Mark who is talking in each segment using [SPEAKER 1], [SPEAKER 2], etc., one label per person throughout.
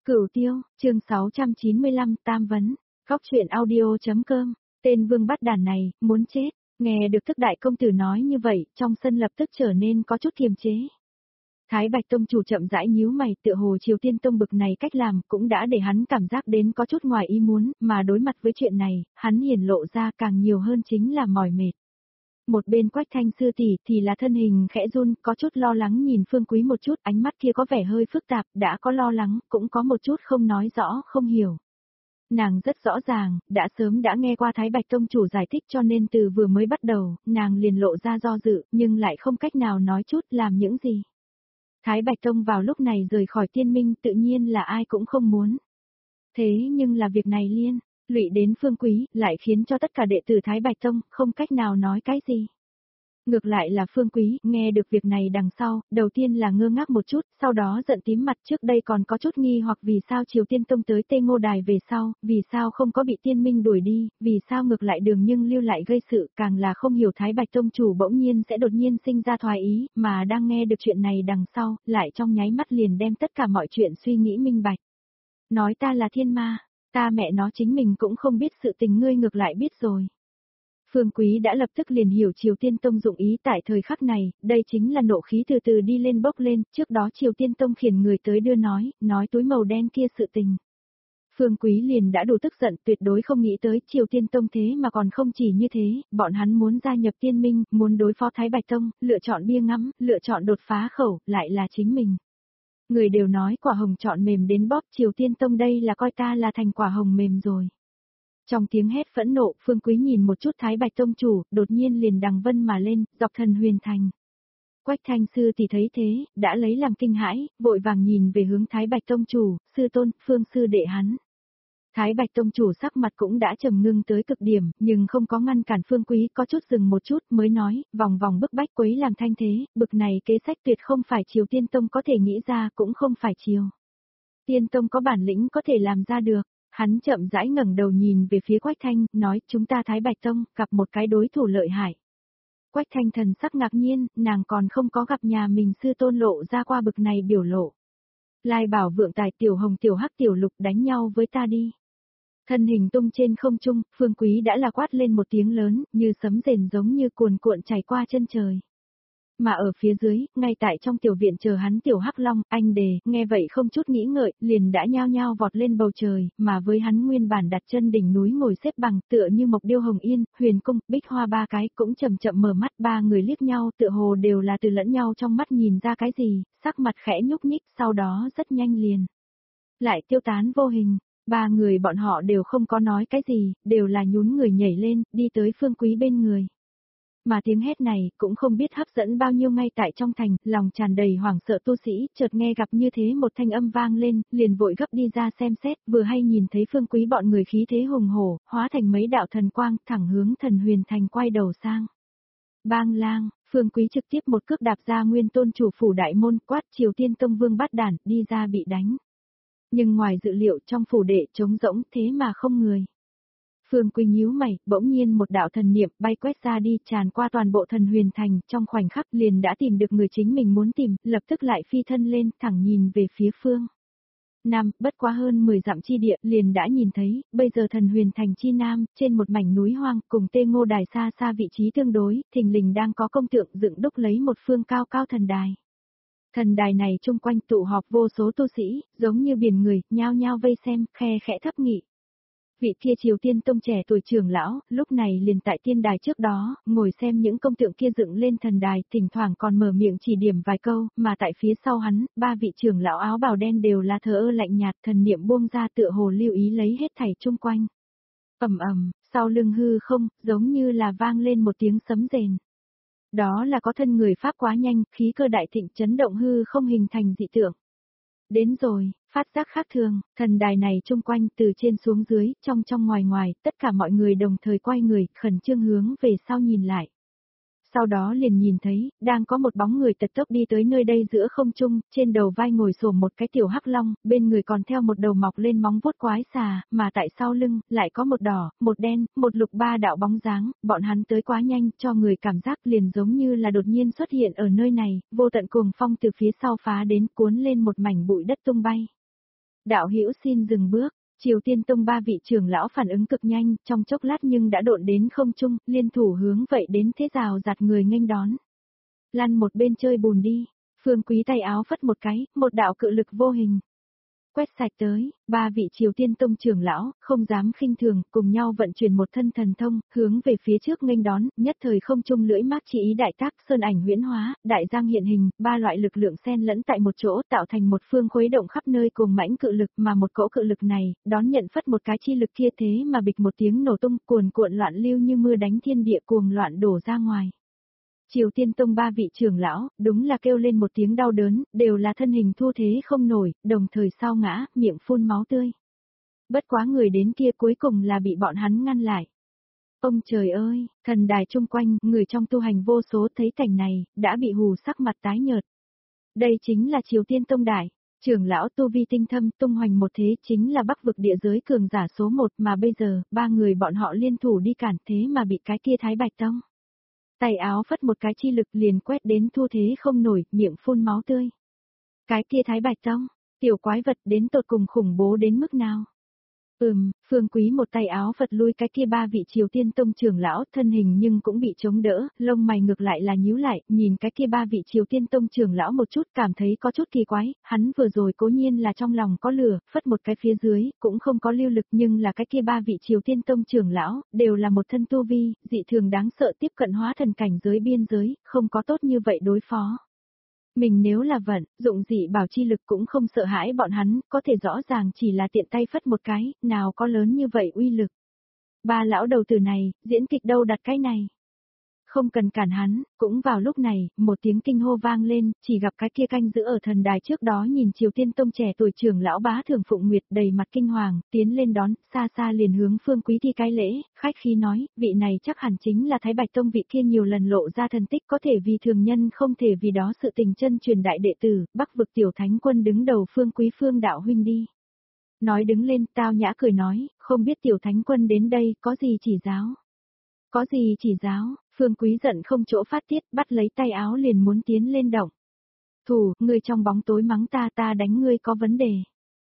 [SPEAKER 1] Cửu Tiêu, chương 695, Tam Vấn, Góc truyện audio.com, tên vương bắt đàn này, muốn chết, nghe được thức đại công tử nói như vậy, trong sân lập tức trở nên có chút kiềm chế. Thái Bạch Tông chủ chậm rãi nhíu mày, tựa hồ Triều Tiên Tông bực này cách làm cũng đã để hắn cảm giác đến có chút ngoài ý muốn, mà đối mặt với chuyện này, hắn hiển lộ ra càng nhiều hơn chính là mỏi mệt. Một bên Quách Thanh sư tỷ thì là thân hình khẽ run, có chút lo lắng nhìn Phương Quý một chút, ánh mắt kia có vẻ hơi phức tạp, đã có lo lắng, cũng có một chút không nói rõ, không hiểu. Nàng rất rõ ràng, đã sớm đã nghe qua Thái Bạch Tông chủ giải thích cho nên từ vừa mới bắt đầu, nàng liền lộ ra do dự, nhưng lại không cách nào nói chút làm những gì. Thái Bạch Tông vào lúc này rời khỏi Tiên Minh tự nhiên là ai cũng không muốn. Thế nhưng là việc này lụy đến Phương Quý, lại khiến cho tất cả đệ tử Thái Bạch Tông không cách nào nói cái gì. Ngược lại là Phương Quý, nghe được việc này đằng sau, đầu tiên là ngơ ngác một chút, sau đó giận tím mặt, trước đây còn có chút nghi hoặc vì sao Triều Tiên Tông tới Tê Ngô Đài về sau, vì sao không có bị Tiên Minh đuổi đi, vì sao ngược lại Đường Nhưng lưu lại gây sự, càng là không hiểu Thái Bạch Tông chủ bỗng nhiên sẽ đột nhiên sinh ra thoái ý, mà đang nghe được chuyện này đằng sau, lại trong nháy mắt liền đem tất cả mọi chuyện suy nghĩ minh bạch. Nói ta là thiên ma, ta mẹ nó chính mình cũng không biết sự tình ngươi ngược lại biết rồi. Phương Quý đã lập tức liền hiểu Triều Tiên Tông dụng ý tại thời khắc này, đây chính là nộ khí từ từ đi lên bốc lên, trước đó Triều Tiên Tông khiển người tới đưa nói túi màu đen kia sự tình. Phương Quý liền đã đủ tức giận, tuyệt đối không nghĩ tới Triều Tiên Tông thế mà còn không chỉ như thế, bọn hắn muốn gia nhập Tiên Minh, muốn đối phó Thái Bạch Tông, lựa chọn bia ngắm, lựa chọn đột phá khẩu, lại là chính mình. Người đều nói quả hồng chọn mềm đến bóp, Triều Tiên Tông đây là coi ta là thành quả hồng mềm rồi. Trong tiếng hét phẫn nộ, Phương Quý nhìn một chút Thái Bạch Tông chủ, đột nhiên liền đằng vân mà lên, dọc Thần Huyền Thành. Quách Thanh sư thì thấy thế, đã lấy làm kinh hãi, vội vàng nhìn về hướng Thái Bạch Tông chủ, sư tôn, Phương sư đệ hắn. Thái Bạch Tông chủ sắc mặt cũng đã trầm ngưng tới cực điểm, nhưng không có ngăn cản Phương Quý, có chút dừng một chút mới nói, vòng vòng bức bách quấy làm thanh thế, bực này kế sách tuyệt không phải Triều Tiên Tông có thể nghĩ ra, cũng không phải Triều Tiên Tông có bản lĩnh có thể làm ra được. Hắn chậm rãi ngẩng đầu nhìn về phía Quách Thanh, nói chúng ta Thái Bạch Tông gặp một cái đối thủ lợi hại. Quách Thanh thần sắc ngạc nhiên, nàng còn không có gặp nhà mình sư tôn lộ ra qua bực này biểu lộ. Lai bảo vượng tài tiểu hồng tiểu hắc tiểu lục đánh nhau với ta đi. Thân hình tung trên không trung, Phương Quý đã là quát lên một tiếng lớn, như sấm rền giống như cuồn cuộn chảy qua chân trời. Mà ở phía dưới, ngay tại trong tiểu viện chờ hắn tiểu hắc long, anh đề, nghe vậy không chút nghĩ ngợi, liền đã nhao nhao vọt lên bầu trời, mà với hắn nguyên bản đặt chân đỉnh núi ngồi xếp bằng tựa như mộc điêu hồng yên, huyền cung, bích hoa ba cái cũng chậm chậm mở mắt, ba người liếc nhau tựa hồ đều là từ lẫn nhau trong mắt nhìn ra cái gì, sắc mặt khẽ nhúc nhích, sau đó rất nhanh liền lại tiêu tán vô hình. Ba người bọn họ đều không có nói cái gì, đều là nhún người nhảy lên, đi tới Phương Quý bên người. Mà tiếng hét này cũng không biết hấp dẫn bao nhiêu ngay tại trong thành, lòng tràn đầy hoảng sợ tu sĩ, chợt nghe gặp như thế một thanh âm vang lên, liền vội gấp đi ra xem xét, vừa hay nhìn thấy Phương Quý bọn người khí thế hùng hổ, hóa thành mấy đạo thần quang, thẳng hướng Thần Huyền Thành quay đầu sang. Bang lang, Phương Quý trực tiếp một cước đạp ra Nguyên Tôn chủ phủ đại môn, quát Triều Tiên Tông vương bắt đản, đi ra bị đánh. Nhưng ngoài dự liệu trong phủ đệ trống rỗng thế mà không người. Phương Quý nhíu mày, bỗng nhiên một đạo thần niệm bay quét ra đi, tràn qua toàn bộ Thần Huyền Thành, trong khoảnh khắc liền đã tìm được người chính mình muốn tìm, lập tức lại phi thân lên, thẳng nhìn về phía phương Nam, bất quá hơn 10 dặm chi địa, liền đã nhìn thấy, bây giờ Thần Huyền Thành chi Nam, trên một mảnh núi hoang, cùng Tê Ngô Đài xa xa vị trí tương đối, thình lình đang có công tượng dựng đúc lấy một phương cao cao thần đài. Thần đài này chung quanh tụ họp vô số tu sĩ, giống như biển người, nhao nhao vây xem, khe khẽ thấp nghị. Vị kia Triều Tiên Tông trẻ tuổi trưởng lão, lúc này liền tại tiên đài trước đó, ngồi xem những công tượng kia dựng lên thần đài, thỉnh thoảng còn mở miệng chỉ điểm vài câu, mà tại phía sau hắn, ba vị trưởng lão áo bào đen đều là thờ ơ lạnh nhạt, thần niệm buông ra tựa hồ lưu ý lấy hết thảy chung quanh. Ầm ầm, sau lưng hư không, giống như là vang lên một tiếng sấm rền. Đó là có thân người pháp quá nhanh, khí cơ đại thịnh chấn động hư không hình thành dị tượng. Đến rồi, phát giác khác thường, thần đài này chung quanh từ trên xuống dưới, trong ngoài ngoài, tất cả mọi người đồng thời quay người, khẩn trương hướng về sau nhìn lại. Sau đó liền nhìn thấy, đang có một bóng người tật tốc đi tới nơi đây giữa không trung, trên đầu vai ngồi xổm một cái tiểu hắc long, bên người còn theo một đầu mọc lên móng vuốt quái xà, mà tại sau lưng, lại có một đỏ, một đen, một lục ba đạo bóng dáng, bọn hắn tới quá nhanh, cho người cảm giác liền giống như là đột nhiên xuất hiện ở nơi này, vô tận cuồng phong từ phía sau phá đến cuốn lên một mảnh bụi đất tung bay. Đạo hữu xin dừng bước. Triều Tiên Tông ba vị trưởng lão phản ứng cực nhanh, trong chốc lát nhưng đã độn đến không trung, liên thủ hướng vậy đến thế rào giặt người nghênh đón. Lăn một bên chơi bùn đi. Phương Quý tay áo phất một cái, một đạo cự lực vô hình quét sạch tới, ba vị Triều Tiên Tông trưởng lão, không dám khinh thường, cùng nhau vận chuyển một thân thần thông, hướng về phía trước nghênh đón, nhất thời không trung lưỡi mát chỉ ý đại tác, sơn ảnh huyễn hóa, đại giang hiện hình, ba loại lực lượng xen lẫn tại một chỗ, tạo thành một phương khuấy động khắp nơi cuồng mãnh cự lực, mà một cỗ cự lực này, đón nhận phất một cái chi lực kia thế mà bịch một tiếng nổ tung, cuồn cuộn loạn lưu như mưa đánh thiên địa cuồng loạn đổ ra ngoài. Triều Tiên Tông ba vị trưởng lão, đúng là kêu lên một tiếng đau đớn, đều là thân hình thu thế không nổi, đồng thời sao ngã, miệng phun máu tươi. Bất quá người đến kia cuối cùng là bị bọn hắn ngăn lại. Ông trời ơi, thần đài chung quanh, người trong tu hành vô số thấy cảnh này, đã bị hù sắc mặt tái nhợt. Đây chính là Triều Tiên Tông đại, trưởng lão tu vi tinh thâm tung hoành một thế chính là bắc vực địa giới cường giả số một mà bây giờ, ba người bọn họ liên thủ đi cản thế mà bị cái kia Thái Bạch Tông. Tay áo phất một cái chi lực liền quét đến thu thế không nổi, miệng phun máu tươi. Cái kia Thái Bạch Tông, tiểu quái vật đến tột cùng khủng bố đến mức nào? Phương Quý một tay áo phật lui cái kia ba vị Triều Tiên Tông trưởng lão, thân hình nhưng cũng bị chống đỡ, lông mày ngược lại là nhíu lại, nhìn cái kia ba vị Triều Tiên Tông trưởng lão một chút cảm thấy có chút kỳ quái, hắn vừa rồi cố nhiên là trong lòng có lửa, phất một cái phía dưới, cũng không có lưu lực nhưng là cái kia ba vị Triều Tiên Tông trưởng lão, đều là một thân tu vi, dị thường đáng sợ tiếp cận hóa thần cảnh giới biên giới, không có tốt như vậy đối phó. Mình nếu là vận, dụng dị bảo chi lực cũng không sợ hãi bọn hắn, có thể rõ ràng chỉ là tiện tay phất một cái, nào có lớn như vậy uy lực. Ba lão đầu tử này, diễn kịch đâu đặt cái này. Không cần cản hắn, cũng vào lúc này, một tiếng kinh hô vang lên, chỉ gặp cái kia canh giữ ở thần đài trước đó nhìn Triều Tiên Tông trẻ tuổi trưởng lão Bá Thường Phụng Nguyệt đầy mặt kinh hoàng, tiến lên đón, xa xa liền hướng Phương Quý thi cái lễ, khách khí nói, vị này chắc hẳn chính là Thái Bạch Tông vị kia nhiều lần lộ ra thần tích có thể vì thường nhân không thể vì đó sự tình chân truyền đại đệ tử, Bắc vực tiểu thánh quân đứng đầu Phương Quý Phương đạo huynh đi. Nói đứng lên, tao nhã cười nói, không biết tiểu thánh quân đến đây, có gì chỉ giáo? Có gì chỉ giáo? Phương Quý giận không chỗ phát tiết, bắt lấy tay áo liền muốn tiến lên động. Thủ, ngươi trong bóng tối mắng ta đánh ngươi có vấn đề.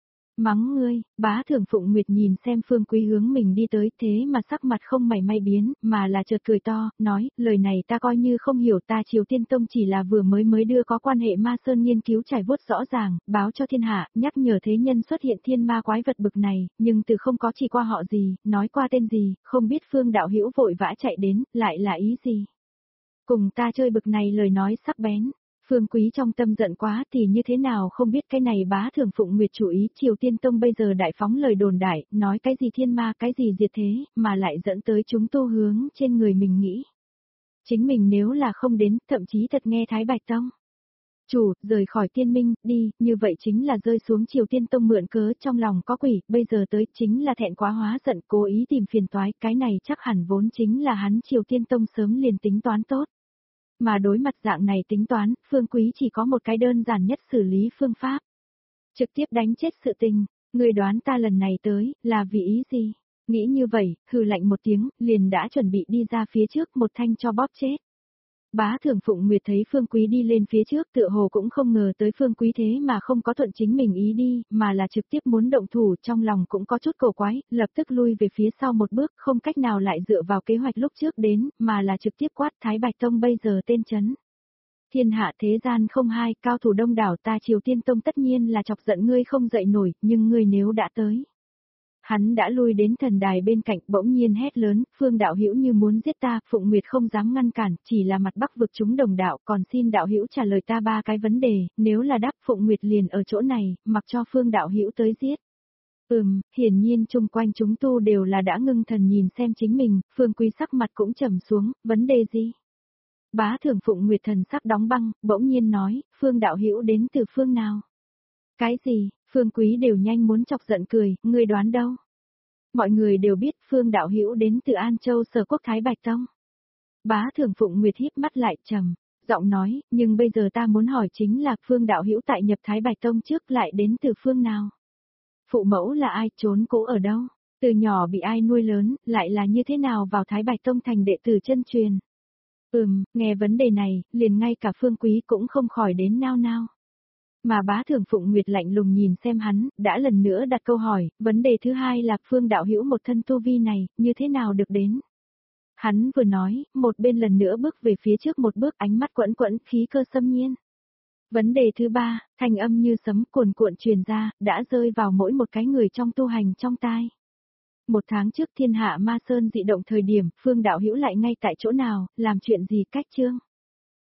[SPEAKER 1] Mắng ngươi, Bá Thường Phụng Nguyệt nhìn xem Phương Quý hướng mình đi tới thế mà sắc mặt không mảy may biến, mà là chợt cười to, nói, lời này ta coi như không hiểu ta Triều Tiên Tông chỉ là vừa mới đưa có quan hệ ma sơn nghiên cứu trải vuốt rõ ràng, báo cho thiên hạ, nhắc nhở thế nhân xuất hiện thiên ma quái vật bực này, nhưng từ không có chỉ qua họ gì, nói qua tên gì, không biết Phương đạo hữu vội vã chạy đến, lại là ý gì. Cùng ta chơi bực này lời nói sắc bén. Phương Quý trong tâm giận quá thì như thế nào không biết cái này Bá Thường Phụng Nguyệt chủ ý Triều Tiên Tông bây giờ đại phóng lời đồn đại, nói cái gì thiên ma cái gì diệt thế, mà lại dẫn tới chúng tu hướng trên người mình nghĩ. Chính mình nếu là không đến, thậm chí thật nghe Thái Bạch Tông. Chủ, rời khỏi tiên minh, đi, như vậy chính là rơi xuống Triều Tiên Tông mượn cớ trong lòng có quỷ, bây giờ tới chính là thẹn quá hóa giận cố ý tìm phiền toái, cái này chắc hẳn vốn chính là hắn Triều Tiên Tông sớm liền tính toán tốt. Mà đối mặt dạng này tính toán, Phương Quý chỉ có một cái đơn giản nhất xử lý phương pháp. Trực tiếp đánh chết sự tình, người đoán ta lần này tới, là vì ý gì? Nghĩ như vậy, hừ lạnh một tiếng, liền đã chuẩn bị đi ra phía trước một thanh cho bóp chết. Bá Thường Phụng Nguyệt thấy Phương Quý đi lên phía trước tựa hồ cũng không ngờ tới Phương Quý thế mà không có thuận chính mình ý đi, mà là trực tiếp muốn động thủ trong lòng cũng có chút cổ quái, lập tức lui về phía sau một bước không cách nào lại dựa vào kế hoạch lúc trước đến, mà là trực tiếp quát Thái Bạch Tông bây giờ tên chấn. Thiên hạ thế gian không hai, cao thủ đông đảo ta Triều Tiên Tông tất nhiên là chọc giận ngươi không dậy nổi, nhưng ngươi nếu đã tới. Hắn đã lui đến thần đài bên cạnh bỗng nhiên hét lớn, Phương đạo hữu như muốn giết ta, Phụng Nguyệt không dám ngăn cản, chỉ là mặt bắc vực chúng đồng đạo, còn xin đạo hữu trả lời ta ba cái vấn đề, nếu là đáp Phụng Nguyệt liền ở chỗ này, mặc cho Phương đạo hữu tới giết. Hiển nhiên chung quanh chúng tu đều là đã ngưng thần nhìn xem chính mình, Phương Quý sắc mặt cũng trầm xuống, vấn đề gì? Bá Thường Phụng Nguyệt thần sắc đóng băng, bỗng nhiên nói, Phương đạo hữu đến từ phương nào? Cái gì? Phương Quý đều nhanh muốn chọc giận cười, ngươi đoán đâu? Mọi người đều biết Phương đạo hữu đến từ An Châu Sở Quốc Thái Bạch Tông. Bá Thường Phụng Nguyệt híp mắt lại trầm, giọng nói, nhưng bây giờ ta muốn hỏi chính là Phương đạo hữu tại nhập Thái Bạch Tông trước lại đến từ phương nào? Phụ mẫu là ai, trốn cũ ở đâu? Từ nhỏ bị ai nuôi lớn, lại là như thế nào vào Thái Bạch Tông thành đệ tử chân truyền? Nghe vấn đề này, liền ngay cả Phương Quý cũng không khỏi đến nao nao. Mà bá thường Phụng Nguyệt lạnh lùng nhìn xem hắn, đã lần nữa đặt câu hỏi, vấn đề thứ hai là Phương đạo hữu một thân tu vi này, như thế nào được đến? Hắn vừa nói, một bên lần nữa bước về phía trước một bước, ánh mắt quẫn quẫn, khí cơ xâm nhiên. Vấn đề thứ ba, thanh âm như sấm cuồn cuộn truyền ra, đã rơi vào mỗi một cái người trong tu hành trong tai. Một tháng trước thiên hạ ma sơn dị động thời điểm, Phương đạo hữu lại ngay tại chỗ nào, làm chuyện gì cách chương?